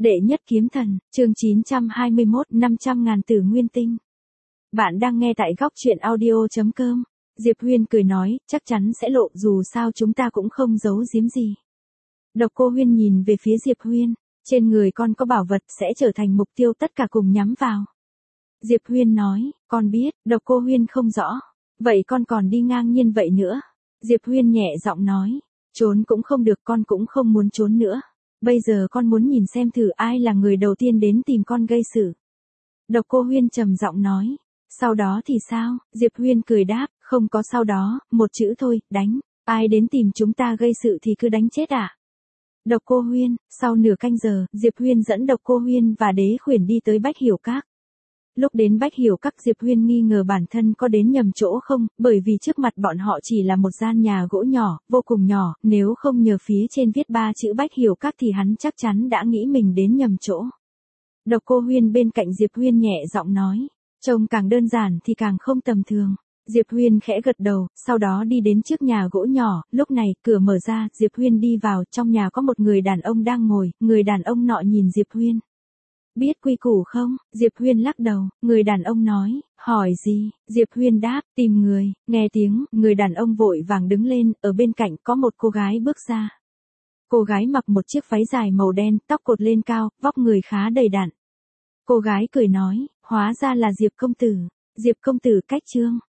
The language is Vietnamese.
Đệ nhất kiếm thần, chương 921, 500.000 tử nguyên tinh. Bạn đang nghe tại góc truyện audio.com. Diệp Huyên cười nói, chắc chắn sẽ lộ, dù sao chúng ta cũng không giấu giếm gì. Độc Cô Huyên nhìn về phía Diệp Huyên, trên người con có bảo vật sẽ trở thành mục tiêu tất cả cùng nhắm vào. Diệp Huyên nói, con biết. Độc Cô Huyên không rõ. Vậy con còn đi ngang nhiên vậy nữa. Diệp Huyên nhẹ giọng nói, trốn cũng không được, con cũng không muốn trốn nữa. Bây giờ con muốn nhìn xem thử ai là người đầu tiên đến tìm con gây sự. Độc Cô Huyên trầm giọng nói. Sau đó thì sao? Diệp Huyên cười đáp, không có sau đó, một chữ thôi, đánh. Ai đến tìm chúng ta gây sự thì cứ đánh chết ạ. Độc Cô Huyên, sau nửa canh giờ, Diệp Huyên dẫn Độc Cô Huyên và Đế Khuyển đi tới Bách Hiểu Các. Lúc đến Bách Hiểu Các, Diệp Huyên nghi ngờ bản thân có đến nhầm chỗ không, bởi vì trước mặt bọn họ chỉ là một gian nhà gỗ nhỏ, vô cùng nhỏ, nếu không nhờ phía trên viết 3 chữ Bách Hiểu Các thì hắn chắc chắn đã nghĩ mình đến nhầm chỗ. Độc Cô Huyên bên cạnh Diệp Huyên nhẹ giọng nói, trông càng đơn giản thì càng không tầm thường. Diệp Huyên khẽ gật đầu, sau đó đi đến trước nhà gỗ nhỏ, lúc này, cửa mở ra, Diệp Huyên đi vào, trong nhà có một người đàn ông đang ngồi, người đàn ông nọ nhìn Diệp Huyên. Biết quy củ không? Diệp Huyên lắc đầu, người đàn ông nói, hỏi gì? Diệp Huyên đáp, tìm người. Nghe tiếng, người đàn ông vội vàng đứng lên, ở bên cạnh có một cô gái bước ra. Cô gái mặc một chiếc váy dài màu đen, tóc cột lên cao, vóc người khá đầy đặn. Cô gái cười nói, hóa ra là Diệp công tử. Diệp công tử cách trương.